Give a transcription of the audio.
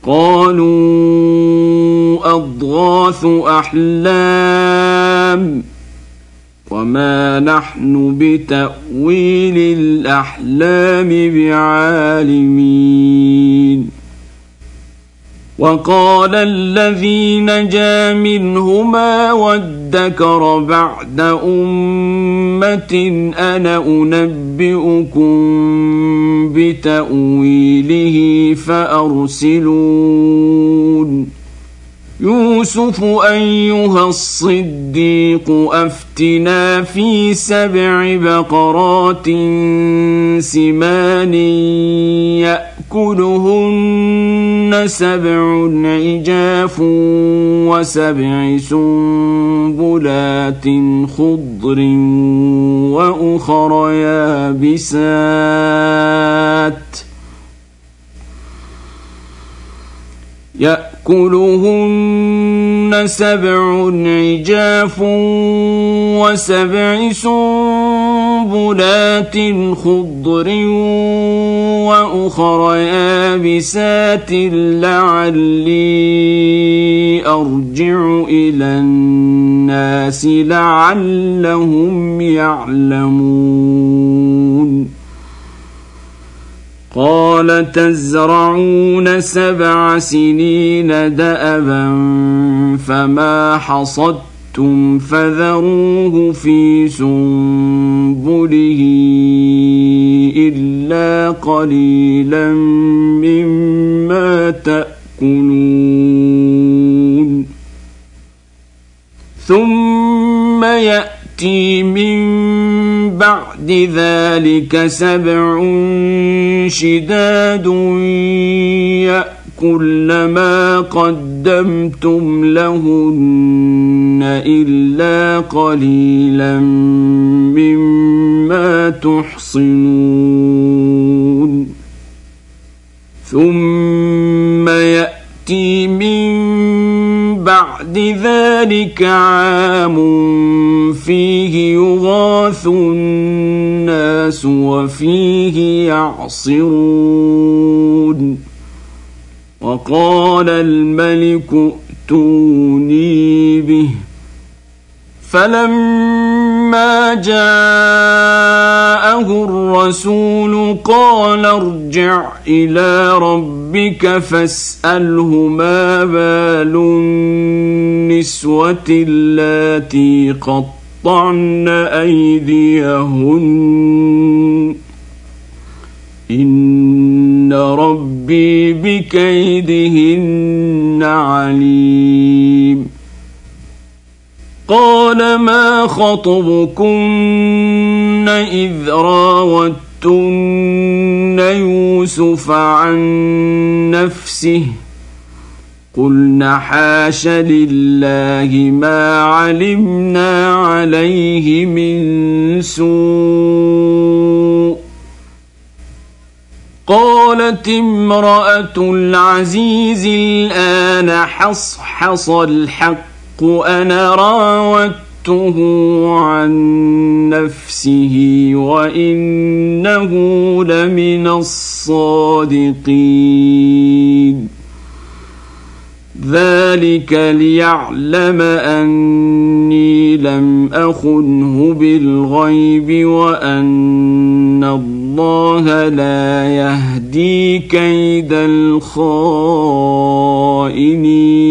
قالوا أضغاث أحلام وما نحن بتأويل الأحلام بعالمين. وقال الذي نجا منهما وادكر بعد أمة أنا أنبئكم بتأويله فأرسلون. يوسف أيها الصديق أفتنا في 7 بقرات سمان يأكلهن 7 عجاف و7 سنبلات خضر وأخر يابسات يأكلهن 7 عجاف و7 سنبلات خضر وأخر يابسات لعلي أرجع إلى الناس لعلهم يعلمون. قال تزرعون 7 سنين دأبا فما حصدتم فذروه في سنبله إلا قليلا مما تأكلون. ثم يأتي من بعد ذلك 7 شداد يأكل ما قدمتم لهن إلا قليلا مما تحصنون. ثم يأتي من بعد ذلك عام فيه يغاث الناس وفيه يعصرون. وقال الملك ائتوني به فلما جاءه الرسول قال ارجع إلى ربك فاسأله ما بال النسوة اللاتي قطعن أيديهن إن ربي بكيدهن عليم. قال ما خطبكن إذ راوتن يوسف عن نفسه قلنا حاش لله ما علمنا عليه من سوء. قالت امرأة العزيز الآن حصحص الحق أنا راودته عن نفسه وإنه لمن الصادقين. ذلك ليعلم أني لم أخنه بالغيب وأن الله لا يهدي كيد الخائنين.